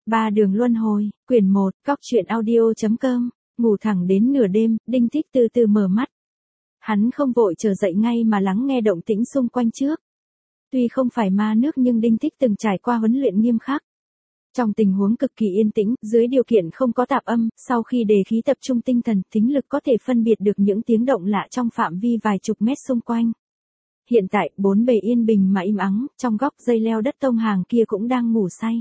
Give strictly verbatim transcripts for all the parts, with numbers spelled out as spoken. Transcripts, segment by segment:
Ba đường luân hồi, quyển một, cóc truyện audio.com, ngủ thẳng đến nửa đêm, Đinh Thích từ từ mở mắt. Hắn không vội trở dậy ngay mà lắng nghe động tĩnh xung quanh trước. Tuy không phải ma nước nhưng Đinh Thích từng trải qua huấn luyện nghiêm khắc. Trong tình huống cực kỳ yên tĩnh, dưới điều kiện không có tạp âm, sau khi đề khí tập trung tinh thần, thính lực có thể phân biệt được những tiếng động lạ trong phạm vi vài chục mét xung quanh. Hiện tại, bốn bề yên bình mà im ắng, trong góc dây leo đất tông hàng kia cũng đang ngủ say.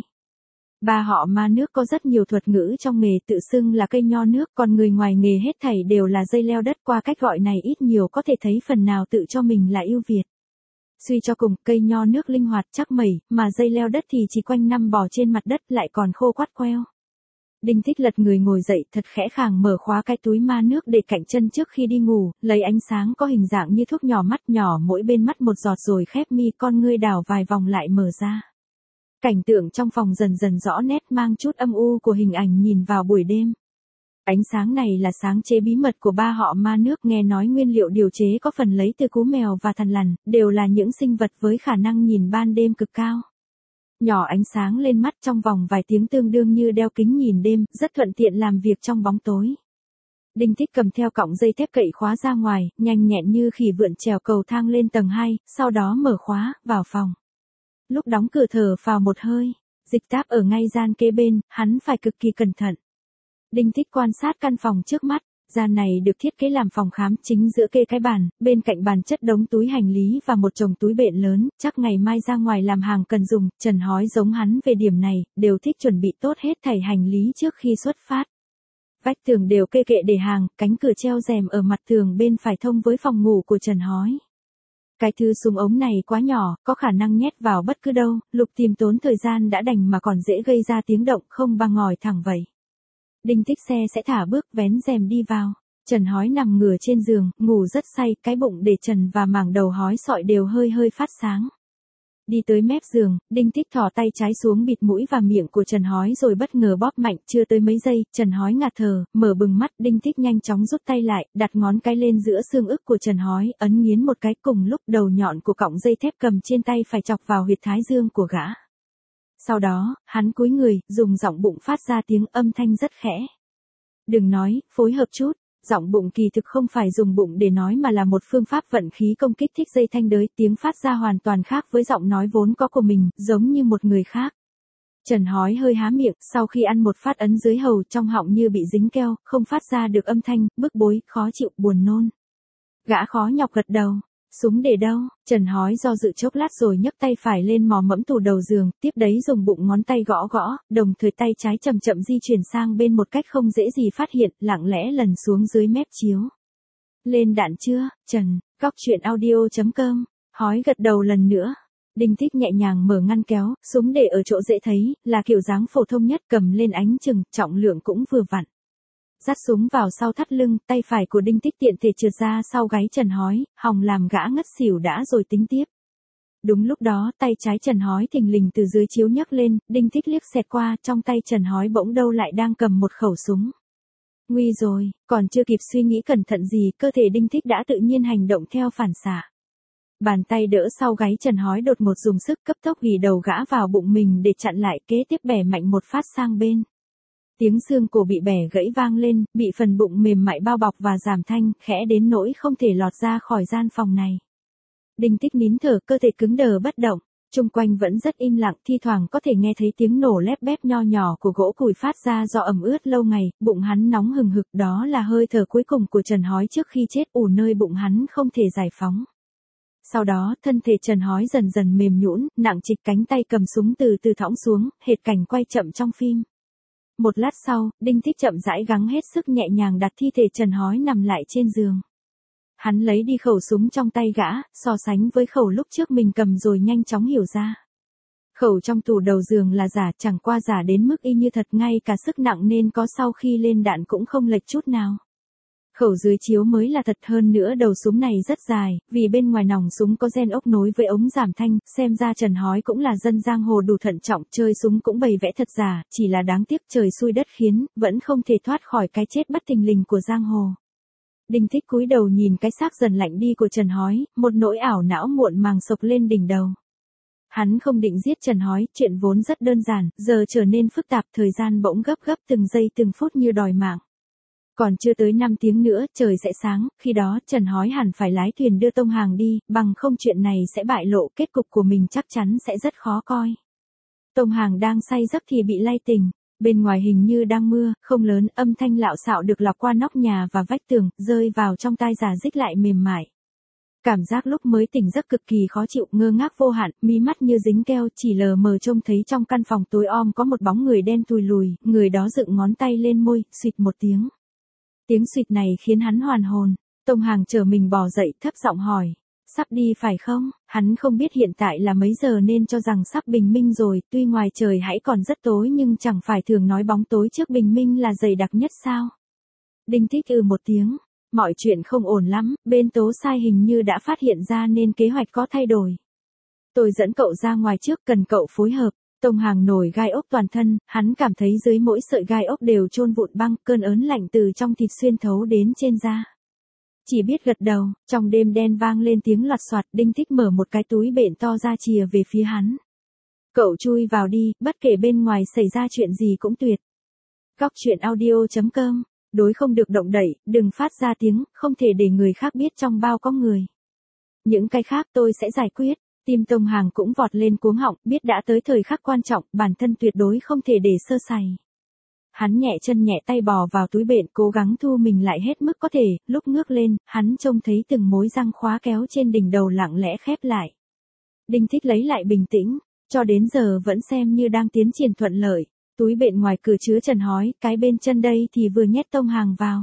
Ba họ ma nước có rất nhiều thuật ngữ trong nghề, tự xưng là cây nho nước, còn người ngoài nghề hết thảy đều là dây leo đất. Qua cách gọi này ít nhiều có thể thấy phần nào tự cho mình là ưu việt. Suy cho cùng, cây nho nước linh hoạt chắc mẩy, mà dây leo đất thì chỉ quanh năm bò trên mặt đất lại còn khô quắt queo. Đinh Thích lật người ngồi dậy thật khẽ khàng mở khóa cái túi ma nước để cạnh chân trước khi đi ngủ, lấy ánh sáng có hình dạng như thuốc nhỏ mắt nhỏ mỗi bên mắt một giọt rồi khép mi, con ngươi đảo vài vòng lại mở ra. Cảnh tượng trong phòng dần dần rõ nét, mang chút âm u của hình ảnh nhìn vào buổi đêm. Ánh sáng này là sáng chế bí mật của ba họ ma nước, nghe nói nguyên liệu điều chế có phần lấy từ cú mèo và thằn lằn, đều là những sinh vật với khả năng nhìn ban đêm cực cao. Nhỏ ánh sáng lên mắt trong vòng vài tiếng tương đương như đeo kính nhìn đêm, rất thuận tiện làm việc trong bóng tối. Đinh Thích cầm theo cọng dây thép cậy khóa ra ngoài, nhanh nhẹn như khỉ vượn trèo cầu thang lên tầng hai, sau đó mở khóa, vào phòng. Lúc đóng cửa thở phào một hơi, dịch táp ở ngay gian kế bên, hắn phải cực kỳ cẩn thận. Đinh Thích quan sát căn phòng trước mắt, gian này được thiết kế làm phòng khám, chính giữa kê cái bàn, bên cạnh bàn chất đống túi hành lý và một chồng túi bện lớn, chắc ngày mai ra ngoài làm hàng cần dùng. Trần Hói giống hắn về điểm này, đều thích chuẩn bị tốt hết thảy hành lý trước khi xuất phát. Vách tường đều kê kệ để hàng, cánh cửa treo rèm ở mặt tường bên phải thông với phòng ngủ của Trần Hói. Cái thứ súng ống này quá nhỏ, có khả năng nhét vào bất cứ đâu, lục tìm tốn thời gian đã đành mà còn dễ gây ra tiếng động, không bằng ngòi thẳng vậy. Đinh Thích xe sẽ thả bước vén rèm đi vào. Trần Hói nằm ngửa trên giường, ngủ rất say, cái bụng để trần và màng đầu hói sọi đều hơi hơi phát sáng. Đi tới mép giường, Đinh Thích thò tay trái xuống bịt mũi và miệng của Trần Hói rồi bất ngờ bóp mạnh, chưa tới mấy giây, Trần Hói ngạt thở, mở bừng mắt, Đinh Thích nhanh chóng rút tay lại, đặt ngón cái lên giữa xương ức của Trần Hói, ấn nghiến một cái, cùng lúc đầu nhọn của cọng dây thép cầm trên tay phải chọc vào huyệt thái dương của gã. Sau đó, hắn cúi người, dùng giọng bụng phát ra tiếng âm thanh rất khẽ. Đừng nói, phối hợp chút. Giọng bụng kỳ thực không phải dùng bụng để nói mà là một phương pháp vận khí công kích thích dây thanh đới, tiếng phát ra hoàn toàn khác với giọng nói vốn có của mình, giống như một người khác. Trần Hói hơi há miệng, sau khi ăn một phát ấn dưới hầu, trong họng như bị dính keo, không phát ra được âm thanh, bức bối, khó chịu, buồn nôn. Gã khó nhọc gật đầu. Súng để đâu? Trần Hói do dự chốc lát rồi nhấc tay phải lên mò mẫm tủ đầu giường, tiếp đấy dùng bụng ngón tay gõ gõ, đồng thời tay trái chậm chậm di chuyển sang bên một cách không dễ gì phát hiện, lặng lẽ lần xuống dưới mép chiếu. Lên đạn chưa, Trần? Cóc truyện audio.com, Hói gật đầu lần nữa. Đinh Thích nhẹ nhàng mở ngăn kéo, súng để ở chỗ dễ thấy, là kiểu dáng phổ thông nhất, cầm lên ánh chừng, trọng lượng cũng vừa vặn. Dắt súng vào sau thắt lưng, tay phải của Đinh Thích tiện thể trượt ra sau gáy Trần Hói, hòng làm gã ngất xỉu đã rồi tính tiếp. Đúng lúc đó, tay trái Trần Hói thình lình từ dưới chiếu nhấc lên, Đinh Thích liếc xẹt qua, trong tay Trần Hói bỗng đâu lại đang cầm một khẩu súng. Nguy rồi, còn chưa kịp suy nghĩ cẩn thận gì, cơ thể Đinh Thích đã tự nhiên hành động theo phản xạ. Bàn tay đỡ sau gáy Trần Hói đột ngột dùng sức, cấp tốc ghì đầu gã vào bụng mình để chặn lại, kế tiếp bẻ mạnh một phát sang bên. Tiếng xương cổ bị bẻ gãy vang lên, bị phần bụng mềm mại bao bọc và giảm thanh, khẽ đến nỗi không thể lọt ra khỏi gian phòng này. Đinh Thích nín thở, cơ thể cứng đờ bất động, chung quanh vẫn rất im lặng, thi thoảng có thể nghe thấy tiếng nổ lép bép nho nhỏ của gỗ củi phát ra do ẩm ướt lâu ngày, bụng hắn nóng hừng hực, đó là hơi thở cuối cùng của Trần Hói trước khi chết, ù nơi bụng hắn không thể giải phóng. Sau đó, thân thể Trần Hói dần dần mềm nhũn, nặng trịch, cánh tay cầm súng từ từ thõng xuống, hệt cảnh quay chậm trong phim. Một lát sau, Đinh Thích chậm rãi gắng hết sức nhẹ nhàng đặt thi thể Trần Hói nằm lại trên giường. Hắn lấy đi khẩu súng trong tay gã, so sánh với khẩu lúc trước mình cầm rồi nhanh chóng hiểu ra. Khẩu trong tủ đầu giường là giả, chẳng qua giả đến mức y như thật, ngay cả sức nặng nên có sau khi lên đạn cũng không lệch chút nào. Khẩu dưới chiếu mới là thật, hơn nữa đầu súng này rất dài, vì bên ngoài nòng súng có gen ốc nối với ống giảm thanh, xem ra Trần Hói cũng là dân giang hồ đủ thận trọng, chơi súng cũng bày vẽ thật giả, chỉ là đáng tiếc trời xui đất khiến, vẫn không thể thoát khỏi cái chết bất thình lình của giang hồ. Đinh Thích cúi đầu nhìn cái xác dần lạnh đi của Trần Hói, một nỗi ảo não muộn màng sộc lên đỉnh đầu. Hắn không định giết Trần Hói, chuyện vốn rất đơn giản, giờ trở nên phức tạp, thời gian bỗng gấp gấp từng giây từng phút như đòi mạng. Còn chưa tới năm tiếng nữa, trời sẽ sáng, khi đó Trần Hói hẳn phải lái thuyền đưa tông hàng đi, bằng không chuyện này sẽ bại lộ, kết cục của mình chắc chắn sẽ rất khó coi. Tông hàng đang say giấc thì bị lay tỉnh, bên ngoài hình như đang mưa, không lớn, âm thanh lạo xạo được lọc qua nóc nhà và vách tường, rơi vào trong tai giả dích lại mềm mại. Cảm giác lúc mới tỉnh giấc cực kỳ khó chịu, ngơ ngác vô hạn, mí mắt như dính keo, chỉ lờ mờ trông thấy trong căn phòng tối om có một bóng người đen tùi lùi, người đó dựng ngón tay lên môi, suýt một tiếng. Tiếng suýt này khiến hắn hoàn hồn, Tông Hàng chờ mình bò dậy thấp giọng hỏi, sắp đi phải không? Hắn không biết hiện tại là mấy giờ nên cho rằng sắp bình minh rồi, tuy ngoài trời hãy còn rất tối nhưng chẳng phải thường nói bóng tối trước bình minh là dày đặc nhất sao? Đinh Thích ừ một tiếng, mọi chuyện không ổn lắm, bên Tố Sai hình như đã phát hiện ra nên kế hoạch có thay đổi. Tôi dẫn cậu ra ngoài trước, cần cậu phối hợp. Tông Hàng nổi gai ốc toàn thân, hắn cảm thấy dưới mỗi sợi gai ốc đều chôn vụn băng, cơn ớn lạnh từ trong thịt xuyên thấu đến trên da. Chỉ biết gật đầu, trong đêm đen vang lên tiếng loạt soạt, Đinh Thích mở một cái túi bện to ra chìa về phía hắn. Cậu chui vào đi, bất kể bên ngoài xảy ra chuyện gì cũng tuyệt. Góc truyện audio chấm com, đối không được động đậy, đừng phát ra tiếng, không thể để người khác biết trong bao có người. Những cái khác tôi sẽ giải quyết. Tim Tông Hàng cũng vọt lên cuống họng, biết đã tới thời khắc quan trọng, bản thân tuyệt đối không thể để sơ sài. Hắn nhẹ chân nhẹ tay bò vào túi bện, cố gắng thu mình lại hết mức có thể, lúc ngước lên, hắn trông thấy từng mối răng khóa kéo trên đỉnh đầu lặng lẽ khép lại. Đinh Thích lấy lại bình tĩnh, cho đến giờ vẫn xem như đang tiến triển thuận lợi. Túi bện ngoài cửa chứa Trần Hói, cái bên chân đây thì vừa nhét Tông Hàng vào.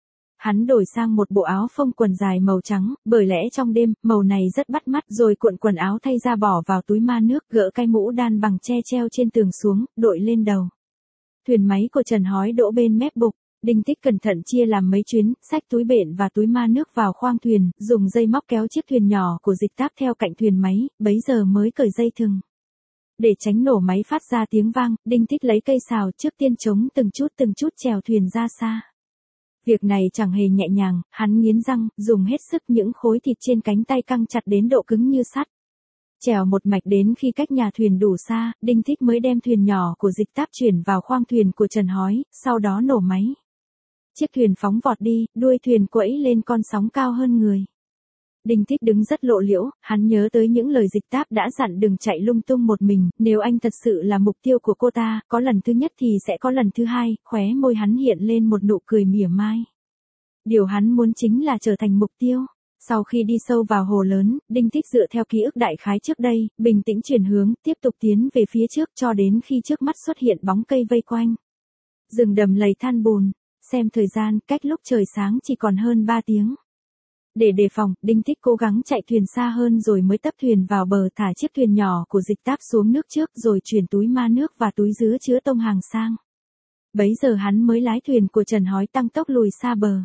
Hắn đổi sang một bộ áo phông quần dài màu trắng, bởi lẽ trong đêm, màu này rất bắt mắt, rồi cuộn quần áo thay ra bỏ vào túi ma nước, gỡ cái mũ đan bằng tre treo trên tường xuống, đội lên đầu. Thuyền máy của Trần Hói đỗ bên mép bục, Đinh Thích cẩn thận chia làm mấy chuyến, xách túi bện và túi ma nước vào khoang thuyền, dùng dây móc kéo chiếc thuyền nhỏ của Dịch Táp theo cạnh thuyền máy, bấy giờ mới cởi dây thừng. Để tránh nổ máy phát ra tiếng vang, Đinh Thích lấy cây sào trước tiên chống từng chút từng chút chèo thuyền ra xa. Việc này chẳng hề nhẹ nhàng, hắn nghiến răng, dùng hết sức, những khối thịt trên cánh tay căng chặt đến độ cứng như sắt. Chèo một mạch đến khi cách nhà thuyền đủ xa, Đinh Thích mới đem thuyền nhỏ của Dịch Táp chuyển vào khoang thuyền của Trần Hói, sau đó nổ máy. Chiếc thuyền phóng vọt đi, đuôi thuyền quẫy lên con sóng cao hơn người. Đinh Thích đứng rất lộ liễu, hắn nhớ tới những lời Dịch Táp đã dặn đừng chạy lung tung một mình, nếu anh thật sự là mục tiêu của cô ta, có lần thứ nhất thì sẽ có lần thứ hai, khóe môi hắn hiện lên một nụ cười mỉa mai. Điều hắn muốn chính là trở thành mục tiêu. Sau khi đi sâu vào hồ lớn, Đinh Thích dựa theo ký ức đại khái trước đây, bình tĩnh chuyển hướng, tiếp tục tiến về phía trước cho đến khi trước mắt xuất hiện bóng cây vây quanh. Rừng đầm lầy than bùn, xem thời gian, cách lúc trời sáng chỉ còn hơn ba tiếng. Để đề phòng, Đinh Thích cố gắng chạy thuyền xa hơn rồi mới tấp thuyền vào bờ, thả chiếc thuyền nhỏ của Dịch Táp xuống nước trước rồi chuyển túi ma nước và túi dứa chứa Tông Hàng sang. Bấy giờ hắn mới lái thuyền của Trần Hói tăng tốc lùi xa bờ.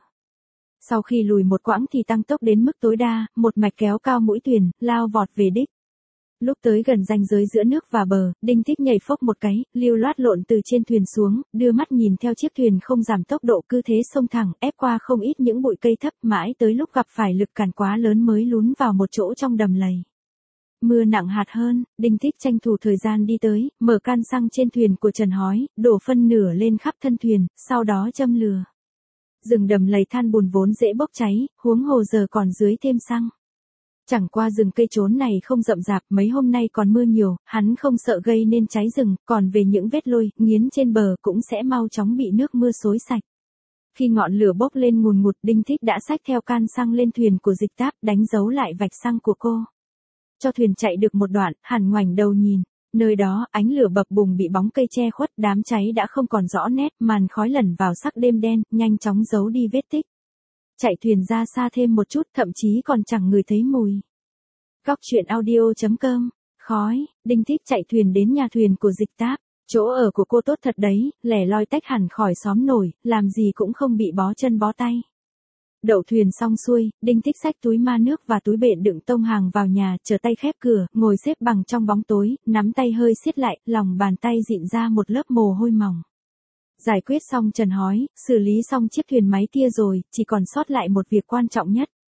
Sau khi lùi một quãng thì tăng tốc đến mức tối đa, một mạch kéo cao mũi thuyền, lao vọt về đích. Lúc tới gần ranh giới giữa nước và bờ, Đinh Thích nhảy phốc một cái, lưu loát lộn từ trên thuyền xuống, đưa mắt nhìn theo chiếc thuyền không giảm tốc độ, cứ thế xông thẳng, ép qua không ít những bụi cây thấp, mãi tới lúc gặp phải lực cản quá lớn mới lún vào một chỗ trong đầm lầy. Mưa nặng hạt hơn, Đinh Thích tranh thủ thời gian đi tới, mở can xăng trên thuyền của Trần Hói, đổ phân nửa lên khắp thân thuyền, sau đó châm lửa. Rừng đầm lầy than bùn vốn dễ bốc cháy, huống hồ giờ còn dưới thêm xăng. Chẳng qua rừng cây trốn này không rậm rạp, mấy hôm nay còn mưa nhiều, hắn không sợ gây nên cháy rừng, còn về những vết lôi, nghiến trên bờ cũng sẽ mau chóng bị nước mưa xối sạch. Khi ngọn lửa bốc lên ngùn ngụt, Đinh Thích đã xách theo can xăng lên thuyền của Dịch Táp, đánh dấu lại vạch xăng của cô. Cho thuyền chạy được một đoạn, hắn ngoảnh đầu nhìn. Nơi đó, ánh lửa bập bùng bị bóng cây che khuất, đám cháy đã không còn rõ nét, màn khói lẩn vào sắc đêm đen, nhanh chóng giấu đi vết tích. Chạy thuyền ra xa thêm một chút, thậm chí còn chẳng ngửi thấy mùi. Góc truyện audio chấm com, khói, Đinh Thích chạy thuyền đến nhà thuyền của Dịch Táp. Chỗ ở của cô tốt thật đấy, lẻ loi tách hẳn khỏi xóm nổi, làm gì cũng không bị bó chân bó tay. Đậu thuyền xong xuôi, Đinh Thích xách túi ma nước và túi bện đựng Tông Hàng vào nhà, chờ tay khép cửa, ngồi xếp bằng trong bóng tối, nắm tay hơi siết lại, lòng bàn tay dịn ra một lớp mồ hôi mỏng. Giải quyết xong Trần Hói, xử lý xong chiếc thuyền máy kia rồi, chỉ còn sót lại một việc quan trọng nhất.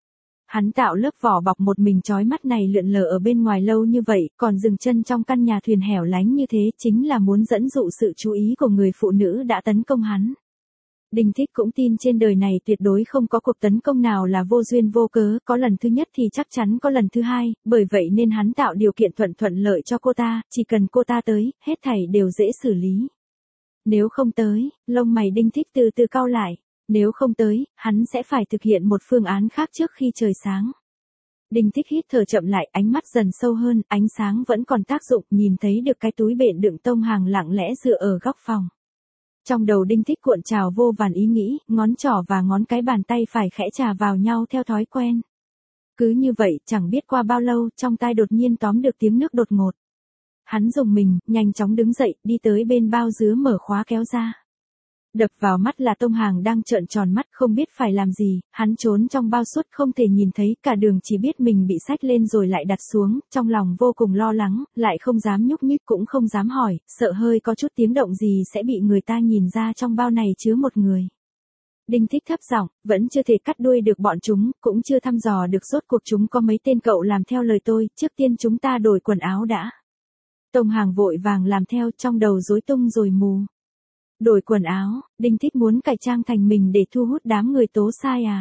Hắn tạo lớp vỏ bọc một mình chói mắt này lượn lờ ở bên ngoài lâu như vậy, còn dừng chân trong căn nhà thuyền hẻo lánh như thế chính là muốn dẫn dụ sự chú ý của người phụ nữ đã tấn công hắn. Đinh Thích cũng tin trên đời này tuyệt đối không có cuộc tấn công nào là vô duyên vô cớ, có lần thứ nhất thì chắc chắn có lần thứ hai, bởi vậy nên hắn tạo điều kiện thuận thuận lợi cho cô ta, chỉ cần cô ta tới, hết thảy đều dễ xử lý. Nếu không tới, lông mày Đinh Thích từ từ cau lại, nếu không tới, hắn sẽ phải thực hiện một phương án khác trước khi trời sáng. Đinh Thích hít thở chậm lại, ánh mắt dần sâu hơn, ánh sáng vẫn còn tác dụng, nhìn thấy được cái túi bện đựng tông hàng lặng lẽ dựa ở góc phòng. Trong đầu Đinh Thích cuộn trào vô vàn ý nghĩ, ngón trỏ và ngón cái bàn tay phải khẽ chà vào nhau theo thói quen. Cứ như vậy, chẳng biết qua bao lâu, trong tai đột nhiên tóm được tiếng nước đột ngột. Hắn rùng mình, nhanh chóng đứng dậy, đi tới bên bao dứa mở khóa kéo ra. Đập vào mắt là tông hàng đang trợn tròn mắt không biết phải làm gì, hắn trốn trong bao suốt không thể nhìn thấy, cả đường chỉ biết mình bị xách lên rồi lại đặt xuống, trong lòng vô cùng lo lắng, lại không dám nhúc nhích cũng không dám hỏi, sợ hơi có chút tiếng động gì sẽ bị người ta nhìn ra trong bao này chứa một người. Đinh Thích thấp giọng, vẫn chưa thể cắt đuôi được bọn chúng, cũng chưa thăm dò được rốt cuộc chúng có mấy tên, cậu làm theo lời tôi, trước tiên chúng ta đổi quần áo đã. Tông hàng vội vàng làm theo, trong đầu rối tung rồi mù. Đổi quần áo, Đinh Thích muốn cải trang thành mình để thu hút đám người tố sai à?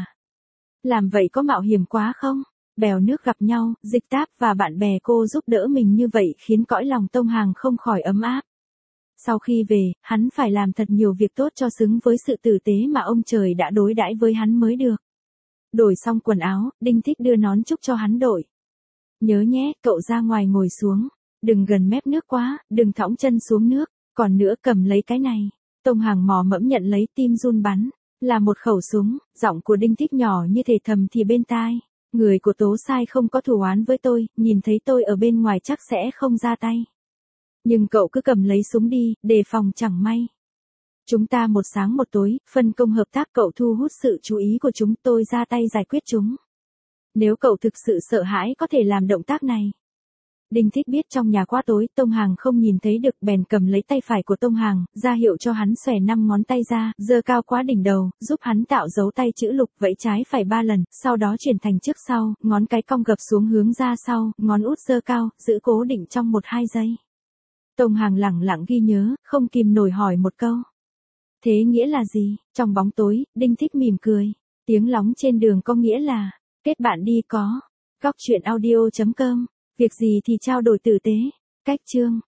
Làm vậy có mạo hiểm quá không? Bèo nước gặp nhau, Dịch Táp và bạn bè cô giúp đỡ mình như vậy khiến cõi lòng tông hàng không khỏi ấm áp. Sau khi về, hắn phải làm thật nhiều việc tốt cho xứng với sự tử tế mà ông trời đã đối đãi với hắn mới được. Đổi xong quần áo, Đinh Thích đưa nón trúc cho hắn đội. Nhớ nhé, cậu ra ngoài ngồi xuống. Đừng gần mép nước quá, đừng thõng chân xuống nước. Còn nữa cầm lấy cái này. Tông hàng mò mẫm nhận lấy, tim run bắn. Là một khẩu súng, giọng của Đinh Thích nhỏ như thể thầm thì bên tai. Người của tố sai không có thù oán với tôi, nhìn thấy tôi ở bên ngoài chắc sẽ không ra tay. Nhưng cậu cứ cầm lấy súng đi, đề phòng chẳng may. Chúng ta một sáng một tối, phân công hợp tác, cậu thu hút sự chú ý của chúng, tôi ra tay giải quyết chúng. Nếu cậu thực sự sợ hãi có thể làm động tác này. Đinh Thích biết trong nhà quá tối, Tông Hàng không nhìn thấy được, bèn cầm lấy tay phải của Tông Hàng, ra hiệu cho hắn xòe năm ngón tay ra, giơ cao quá đỉnh đầu, giúp hắn tạo dấu tay chữ lục, vẫy trái phải ba lần, sau đó chuyển thành trước sau, ngón cái cong gập xuống hướng ra sau, ngón út giơ cao, giữ cố định trong một hai giây. Tông Hàng lẳng lặng ghi nhớ, không kìm nổi hỏi một câu. Thế nghĩa là gì? Trong bóng tối, Đinh Thích mỉm cười. Tiếng lóng trên đường có nghĩa là, kết bạn đi có. Góc truyện audio chấm com. Việc gì thì trao đổi tử tế. Cách chương.